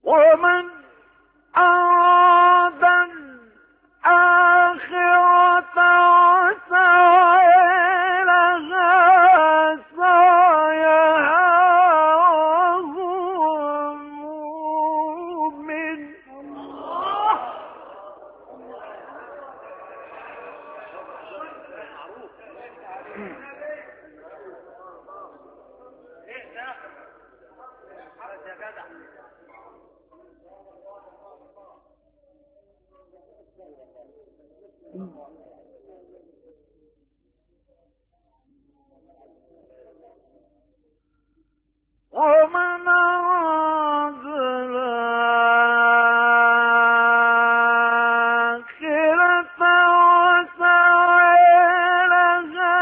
ومن أراد الآخرة وسعى لها سعيها وهو مؤمن ومن أراد الآخرة وسعى لها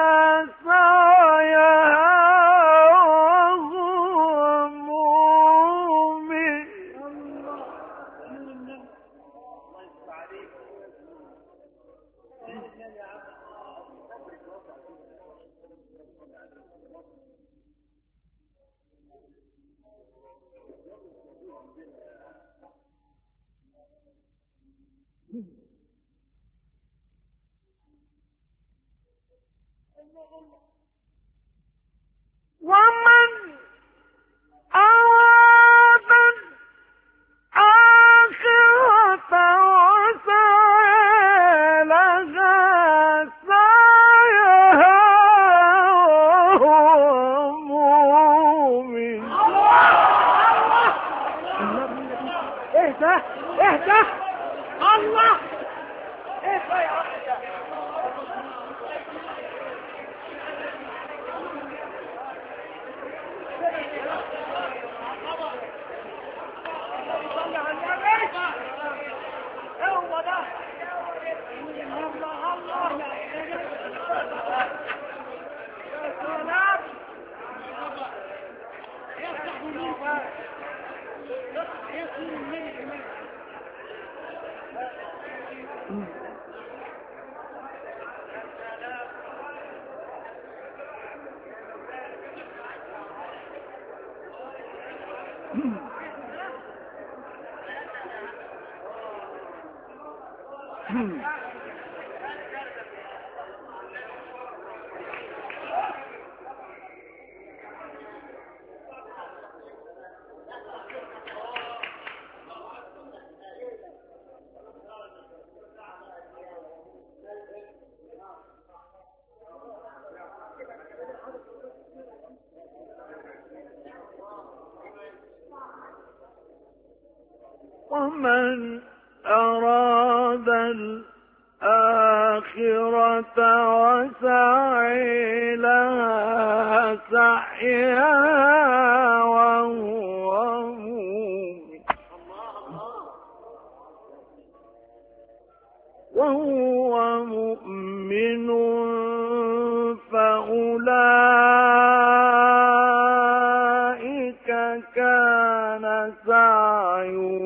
سعيها وهو مؤمن ومن أراد الآخرة وسعى لها سعيها وهو مؤمن اهدى اهدى الله اهدى يا عم ومن أراد الآخرة وسعى لها سعيها وهو مؤمن فأولئك كان سعيهم